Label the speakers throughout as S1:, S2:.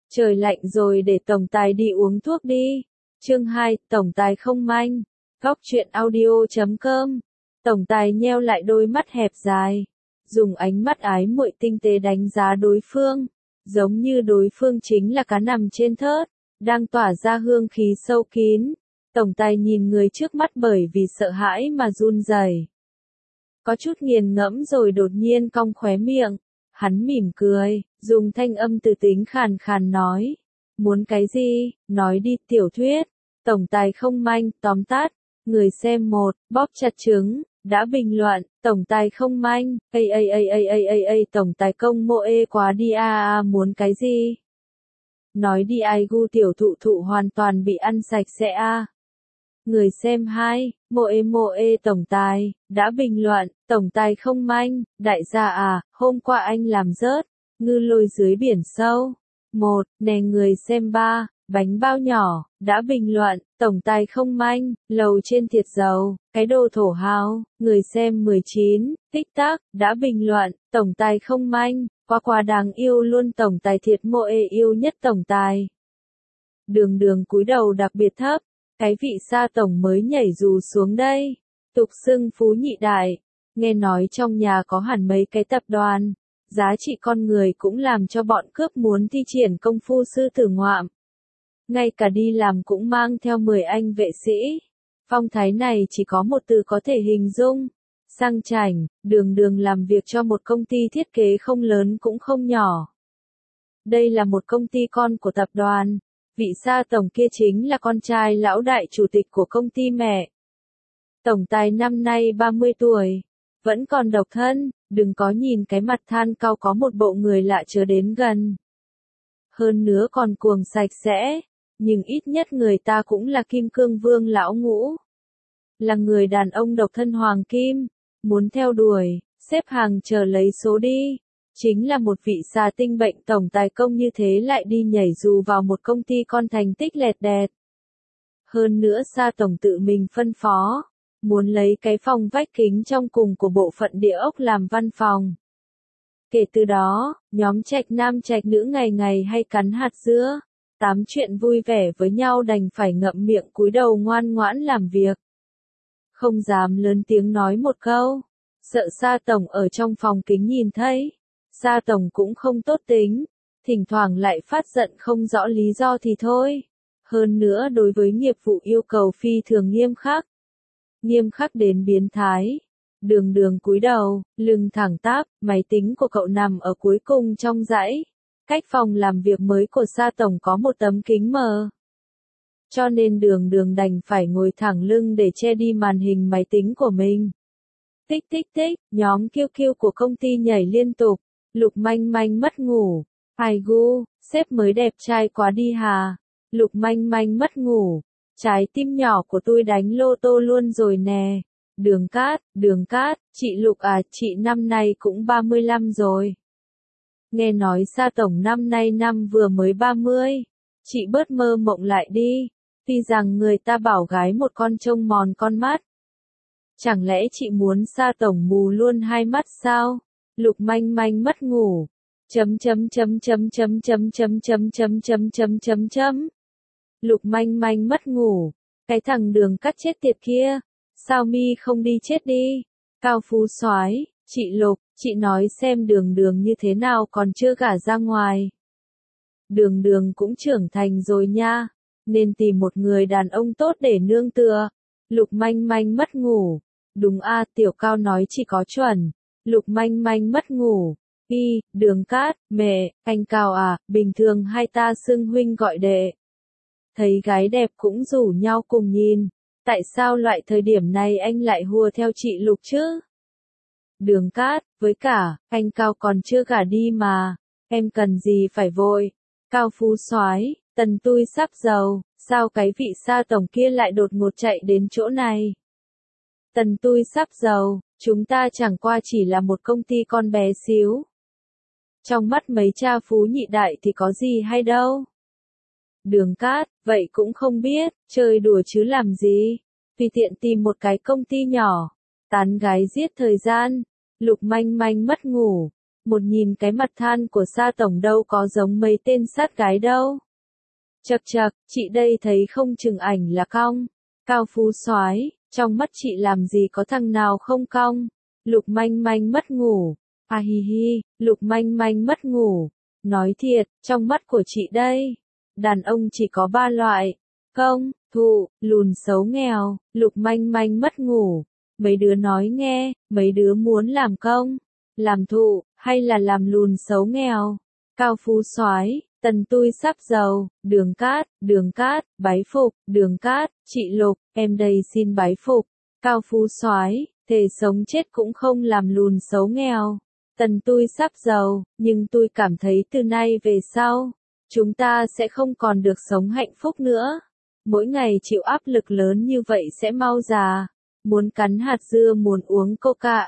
S1: Trời lạnh rồi để tổng tài đi uống thuốc đi. Chương 2, tổng tài không manh. Góc truyện audio.com. Tổng tài nheo lại đôi mắt hẹp dài, dùng ánh mắt ái muội tinh tế đánh giá đối phương, giống như đối phương chính là cá nằm trên thớt, đang tỏa ra hương khí sâu kín. Tổng tài nhìn người trước mắt bởi vì sợ hãi mà run rẩy. Có chút nghiền ngẫm rồi đột nhiên cong khóe miệng. Hắn mỉm cười, dùng thanh âm từ tính khàn khàn nói. Muốn cái gì, nói đi tiểu thuyết. Tổng tài không manh, tóm tắt. Người xem một, bóp chặt trứng, đã bình luận, tổng tài không manh, tổng tài công mộ quá đi muốn cái gì? Nói đi ai gu tiểu thụ thụ hoàn toàn bị ăn sạch sẽ Người xem 2, mộ ê tổng tài, đã bình luận, tổng tài không manh, đại gia hôm qua anh làm rớt, ngư lôi dưới biển sâu. 1, nè người xem 3, bánh bao nhỏ, đã bình luận, tổng tài không manh, lầu trên thiệt dầu, cái đồ thổ hào, người xem 19, tích tắc, đã bình luận, tổng tài không manh, quá đáng yêu luôn tổng tài thiệt mộ ê yêu nhất tổng tài. Đường cúi đầu đặc biệt thấp. Cái vị sa tổng mới nhảy dù xuống đây, tục xưng phú nhị đại, nghe nói trong nhà có hẳn mấy cái tập đoàn, giá trị con người cũng làm cho bọn cướp muốn thi triển công phu sư tử ngoạm. Ngay cả đi làm cũng mang theo 10 anh vệ sĩ. Phong thái này chỉ có một từ có thể hình dung, sang chảnh. Đường làm việc cho một công ty thiết kế không lớn cũng không nhỏ. Đây là một công ty con của tập đoàn. Vị sa tổng kia chính là con trai lão đại chủ tịch của công ty mẹ. Tổng tài năm nay 30 tuổi, vẫn còn độc thân, đừng có nhìn cái mặt than cau có một bộ người lạ chớ đến gần. Hơn nữa còn cuồng sạch sẽ, nhưng ít nhất người ta cũng là kim cương vương lão ngũ. Là người đàn ông độc thân hoàng kim, muốn theo đuổi, xếp hàng chờ lấy số đi. Chính là một vị xà tinh bệnh tổng tài công như thế lại đi nhảy dù vào một công ty con thành tích lẹt đẹt. Hơn nữa sa tổng tự mình phân phó, muốn lấy cái phòng vách kính trong cùng của bộ phận địa ốc làm văn phòng. Kể từ đó, nhóm trạch nam trạch nữ ngày ngày hay cắn hạt dưa, tám chuyện vui vẻ với nhau đành phải ngậm miệng cúi đầu ngoan ngoãn làm việc. Không dám lớn tiếng nói một câu, sợ sa tổng ở trong phòng kính nhìn thấy. Sa tổng cũng không tốt tính, thỉnh thoảng lại phát giận không rõ lý do thì thôi. Hơn nữa đối với nghiệp vụ yêu cầu phi thường nghiêm khắc. Nghiêm khắc đến biến thái. Đường cúi đầu, lưng thẳng tắp, máy tính của cậu nằm ở cuối cùng trong dãy. Cách phòng làm việc mới của sa tổng có một tấm kính mờ. Cho nên đường đành phải ngồi thẳng lưng để che đi màn hình máy tính của mình. Tích tích tích, nhóm kiêu của công ty nhảy liên tục. Lục manh manh mất ngủ. Ai gu, sếp mới đẹp trai quá đi hà. Lục manh manh mất ngủ. Trái tim nhỏ của tôi đánh lô tô luôn rồi nè. Đường cát, chị Lục chị năm nay cũng 35 rồi. Nghe nói sa tổng năm nay năm vừa mới 30. Chị bớt mơ mộng lại đi. Tuy rằng người ta bảo gái một con trông mòn con mắt. Chẳng lẽ chị muốn sa tổng mù luôn hai mắt sao? Lục manh manh mất ngủ. Lục manh manh mất ngủ. Cái thằng đường cắt chết tiệt kia. Sao mi không đi chết đi? Cao phú soái, chị Lục, chị nói xem đường như thế nào còn chưa gả ra ngoài. Đường cũng trưởng thành rồi nha. Nên tìm một người đàn ông tốt để nương tựa. Lục manh manh mất ngủ. Đúng tiểu cao nói chị có chuẩn. Lục manh manh mất ngủ. Đường cát, mẹ, anh Cao bình thường hai ta xưng huynh gọi đệ. Thấy gái đẹp cũng rủ nhau cùng nhìn. Tại sao loại thời điểm này anh lại hùa theo chị Lục chứ? Đường cát, với cả, anh Cao còn chưa gả đi mà. Em cần gì phải vội. Cao phú soái, tần tui sắp giàu, sao cái vị sa tổng kia lại đột ngột chạy đến chỗ này? Tần tui sắp giàu, chúng ta chẳng qua chỉ là một công ty con bé xíu. Trong mắt mấy cha phú nhị đại thì có gì hay đâu. Đường cát, vậy cũng không biết, chơi đùa chứ làm gì. Tùy tiện tìm một cái công ty nhỏ, tán gái giết thời gian. Lục manh manh mất ngủ. Một nhìn cái mặt than của Sa tổng đâu có giống mấy tên sát gái đâu. Chậc chậc, chị đây thấy không chừng ảnh là cong. Cao Phú soái, trong mắt chị làm gì có thằng nào không cong. Lục Manh Manh mất ngủ. À hi hi, Lục Manh Manh mất ngủ. Nói thiệt, trong mắt của chị đây, đàn ông chỉ có 3 loại. Công, thụ, lùn xấu nghèo. Lục Manh Manh mất ngủ. Mấy đứa nói nghe, mấy đứa muốn làm công, làm thụ, hay là làm lùn xấu nghèo. Cao Phú soái, Tần tui sắp giàu. Đường Cát, bái phục. Đường Cát, chị Lục, em đây xin bái phục. Cao Phú soái, thề sống chết cũng không làm lùn xấu nghèo. Tần tui sắp giàu, nhưng tôi cảm thấy từ nay về sau, chúng ta sẽ không còn được sống hạnh phúc nữa. Mỗi ngày chịu áp lực lớn như vậy sẽ mau già. Muốn cắn hạt dưa, muốn uống coca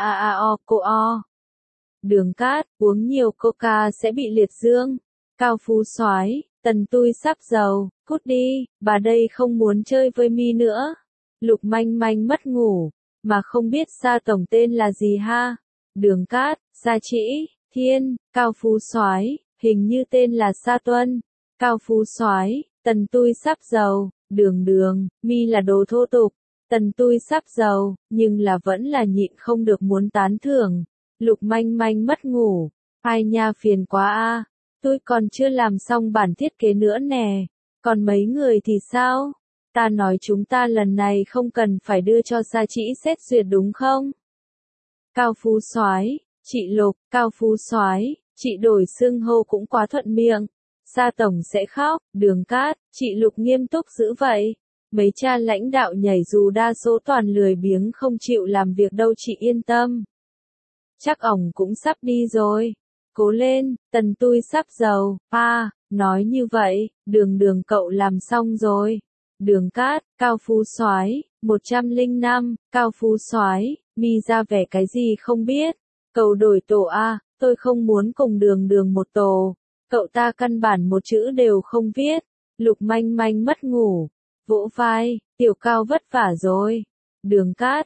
S1: co. Đường Cát, uống nhiều coca sẽ bị liệt dương. Cao Phú soái, Tần tui sắp giàu, cút đi, bà đây không muốn chơi với mi nữa. Lục Manh Manh mất ngủ, mà không biết Sa tổng tên là gì ha. Đường Cát, Sa Trĩ Thiên. Cao Phú soái, hình như tên là Sa Tuân. Cao Phú soái, Tần tui sắp giàu. Đường, mi là đồ thô tục. Tần tui sắp giàu, nhưng là vẫn là nhịn không được muốn tán thưởng. Lục Manh Manh mất ngủ. Ai nha, phiền quá a. Tôi còn chưa làm xong bản thiết kế nữa nè. Còn mấy người thì sao? Ta nói chúng ta lần này không cần phải đưa cho Sa Trĩ xét duyệt đúng không? Cao Phú soái, chị Lục. Cao Phú soái, chị đổi xưng hô cũng quá thuận miệng. Sa tổng sẽ khóc. Đường Cát, chị Lục nghiêm túc dữ vậy. Mấy cha lãnh đạo nhảy dù đa số toàn lười biếng không chịu làm việc đâu, chị yên tâm. Chắc ổng cũng sắp đi rồi. Cố lên, Tần tui sắp giàu. Nói như vậy, đường cậu làm xong rồi. Đường Cát, Cao Phú soái, 105. Cao Phú soái, mi ra vẻ cái gì không biết. Cậu đổi tổ a, tôi không muốn cùng đường một tổ. Cậu ta căn bản một chữ đều không viết. Lục Manh Manh mất ngủ. Vỗ vai, Tiểu Cao vất vả rồi. Đường Cát,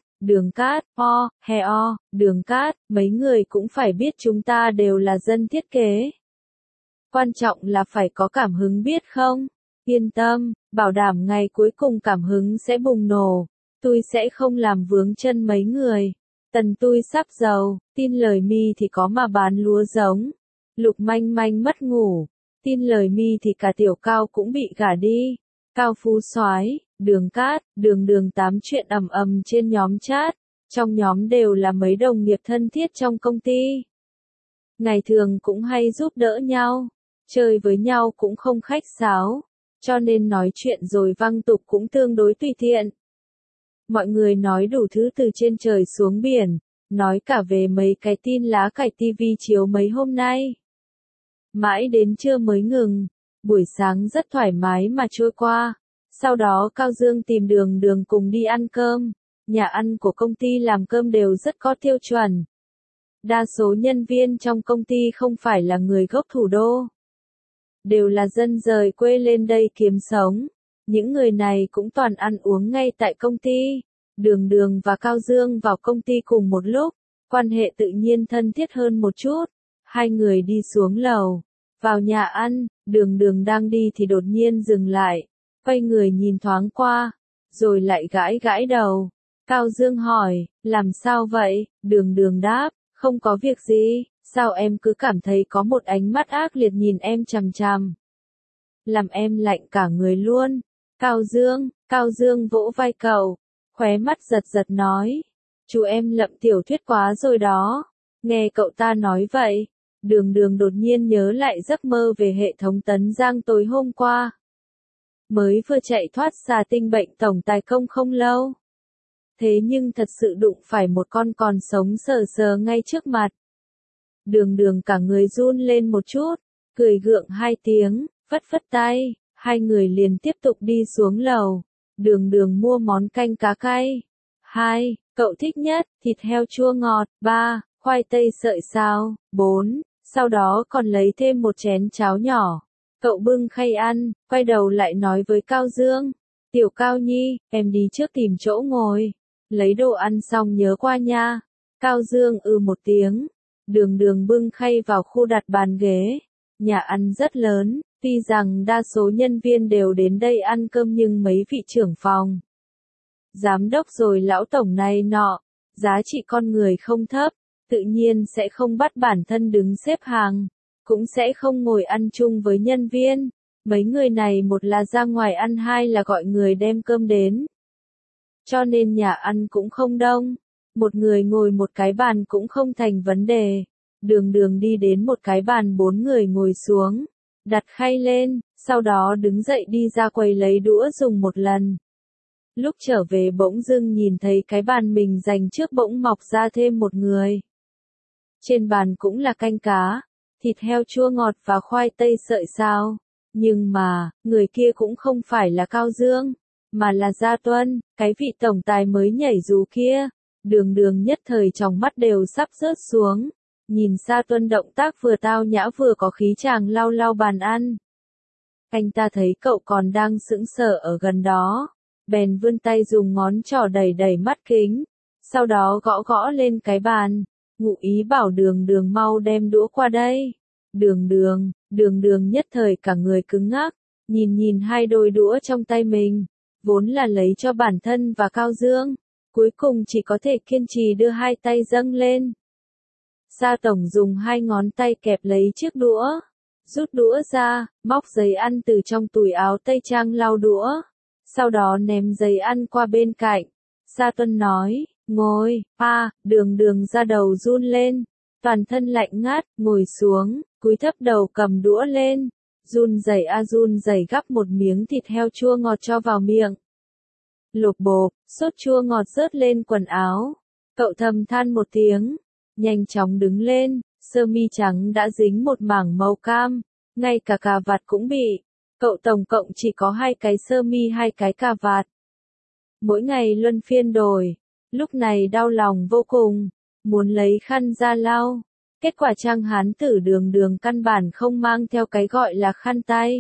S1: Đường Cát, mấy người cũng phải biết chúng ta đều là dân thiết kế. Quan trọng là phải có cảm hứng biết không? Yên tâm, bảo đảm ngày cuối cùng cảm hứng sẽ bùng nổ. Tôi sẽ không làm vướng chân mấy người. Tần tui sắp giàu, tin lời mi thì có mà bán lúa giống. Lục Manh Manh mất ngủ. Tin lời mi thì cả Tiểu Cao cũng bị gả đi. Cao Phú soái, Đường Cát, đường tám chuyện ầm ầm trên nhóm chat. Trong nhóm đều là mấy đồng nghiệp thân thiết trong công ty. Ngày thường cũng hay giúp đỡ nhau. Chơi với nhau cũng không khách sáo. Cho nên nói chuyện rồi văng tục cũng tương đối tùy tiện. Mọi người nói đủ thứ từ trên trời xuống biển. Nói cả về mấy cái tin lá cải tivi chiếu mấy hôm nay. Mãi đến trưa mới ngừng. Buổi sáng rất thoải mái mà trôi qua. Sau đó Cao Dương tìm đường cùng đi ăn cơm. Nhà ăn của công ty làm cơm đều rất có tiêu chuẩn. Đa số nhân viên trong công ty không phải là người gốc thủ đô. Đều là dân rời quê lên đây kiếm sống. Những người này cũng toàn ăn uống ngay tại công ty. Đường và Cao Dương vào công ty cùng một lúc. Quan hệ tự nhiên thân thiết hơn một chút. Hai người đi xuống lầu. Vào nhà ăn, đường đang đi thì đột nhiên dừng lại. Quay người nhìn thoáng qua. Rồi lại gãi đầu. Cao Dương hỏi, làm sao vậy? Đường đáp, không có việc gì, sao em cứ cảm thấy có một ánh mắt ác liệt nhìn em chằm chằm. Làm em lạnh cả người luôn. Cao Dương vỗ vai cậu, khóe mắt giật nói. Chú em lậm tiểu thuyết quá rồi đó. Nghe cậu ta nói vậy, đường đột nhiên nhớ lại giấc mơ về hệ thống Tấn Giang tối hôm qua. Mới vừa chạy thoát xà tinh bệnh tổng tài công không lâu. Thế nhưng thật sự đụng phải một con còn sống sờ ngay trước mặt. Đường cả người run lên một chút, cười gượng 2 tiếng, phất tay, hai người liền tiếp tục đi xuống lầu. Đường mua món canh cá cay. 2. Cậu thích nhất, thịt heo chua ngọt. 3. Khoai tây sợi xào. 4. Sau đó còn lấy thêm một chén cháo nhỏ. Cậu bưng khay ăn, quay đầu lại nói với Cao Dương. Tiểu Cao Nhi, em đi trước tìm chỗ ngồi. Lấy đồ ăn xong nhớ qua nha. Cao Dương một tiếng. Đường Đường bưng khay vào khu đặt bàn ghế. Nhà ăn rất lớn, tuy rằng đa số nhân viên đều đến đây ăn cơm nhưng mấy vị trưởng phòng, giám đốc rồi lão tổng này nọ, giá trị con người không thấp, tự nhiên sẽ không bắt bản thân đứng xếp hàng, cũng sẽ không ngồi ăn chung với nhân viên. Mấy người này một là ra ngoài ăn, hai là gọi người đem cơm đến. Cho nên nhà ăn cũng không đông, một người ngồi một cái bàn cũng không thành vấn đề. Đường Đường đi đến một cái bàn 4 người ngồi xuống, đặt khay lên, sau đó đứng dậy đi ra quầy lấy đũa dùng một lần. Lúc trở về bỗng dưng nhìn thấy cái bàn mình dành trước bỗng mọc ra thêm một người. Trên bàn cũng là canh cá, thịt heo chua ngọt và khoai tây sợi xào. Nhưng mà, người kia cũng không phải là Cao Dương, mà là Gia Tuân, cái vị tổng tài mới nhảy dù kia. Đường Đường nhất thời tròng mắt đều sắp rớt xuống. Nhìn Gia Tuân động tác vừa tao nhã vừa có khí chàng lau lau bàn ăn. Anh ta thấy cậu còn đang sững sờ ở gần đó, bèn vươn tay dùng ngón trỏ đẩy đẩy mắt kính, sau đó gõ gõ lên cái bàn, ngụ ý bảo Đường Đường mau đem đũa qua đây. Đường Đường nhất thời cả người cứng ngắc, nhìn hai đôi đũa trong tay mình, vốn là lấy cho bản thân và Cao Dương, cuối cùng chỉ có thể kiên trì đưa hai tay dâng lên. Gia tổng dùng hai ngón tay kẹp lấy chiếc đũa, rút đũa ra, móc giấy ăn từ trong túi áo tây trang lau đũa, sau đó ném giấy ăn qua bên cạnh. Gia Tuân nói, ngồi, Đường Đường ra đầu run lên, toàn thân lạnh ngắt, ngồi xuống, cúi thấp đầu cầm đũa lên, run rẩy gắp một miếng thịt heo chua ngọt cho vào miệng. Lộp bộp, sốt chua ngọt rớt lên quần áo, cậu thầm than một tiếng, nhanh chóng đứng lên, sơ mi trắng đã dính một mảng màu cam, ngay cả cà vạt cũng bị. Cậu tổng cộng chỉ có 2 cái sơ mi 2 cái cà vạt. Mỗi ngày luân phiên đổi, lúc này đau lòng vô cùng, muốn lấy khăn ra lau. Kết quả Trang hán tử Đường Đường căn bản không mang theo cái gọi là khăn tay.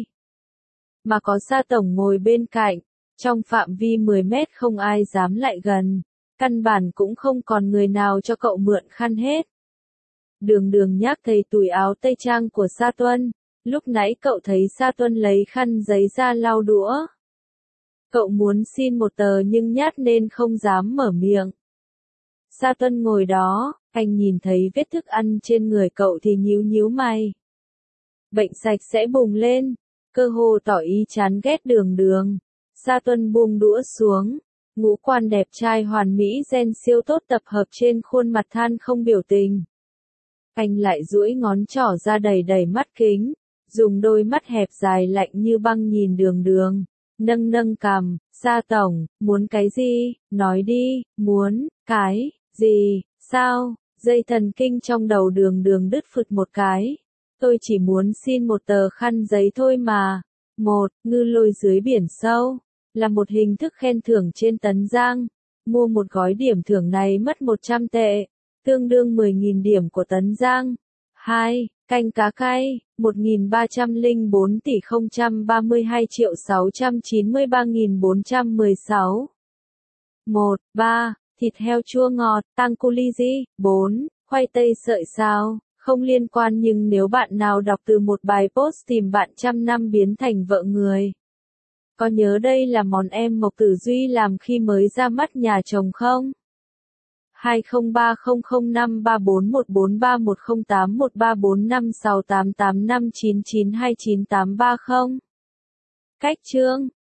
S1: Mà có Gia tổng ngồi bên cạnh, trong phạm vi 10 mét không ai dám lại gần, căn bản cũng không còn người nào cho cậu mượn khăn hết. Đường Đường nhắc thấy túi áo tây trang của Gia Tuân, lúc nãy cậu thấy Gia Tuân lấy khăn giấy ra lau đũa. Cậu muốn xin một tờ nhưng nhát nên không dám mở miệng. Gia Tuân ngồi đó, anh nhìn thấy vết thức ăn trên người cậu thì nhíu mày. Bệnh sạch sẽ bùng lên, cơ hồ tỏ ý chán ghét Đường Đường. Gia Tuân buông đũa xuống, ngũ quan đẹp trai hoàn mỹ gen siêu tốt tập hợp trên khuôn mặt than không biểu tình. Anh lại duỗi ngón trỏ ra đẩy mắt kính, dùng đôi mắt hẹp dài lạnh như băng nhìn Đường Đường, nâng cằm, Gia tổng, muốn cái gì, nói đi, muốn, cái, gì, sao, dây thần kinh trong đầu Đường Đường đứt phụt một cái. Tôi chỉ muốn xin một tờ khăn giấy thôi mà. Ngư lôi dưới biển sâu, là một hình thức khen thưởng trên Tấn Giang. Mua một gói điểm thưởng này mất 100 tệ, tương đương 10.000 điểm của Tấn Giang. 2. Canh cá cay, 1.304 tỷ 032.693.416. 3. Thịt heo chua ngọt, tangkuliji. 4. Khoai tây sợi xào, không liên quan nhưng nếu bạn nào đọc từ một bài post tìm bạn trăm năm biến thành vợ người. Có nhớ đây là món em Mộc Tử Duy làm khi mới ra mắt nhà chồng không? 2030534143108134568859929830. Cách chương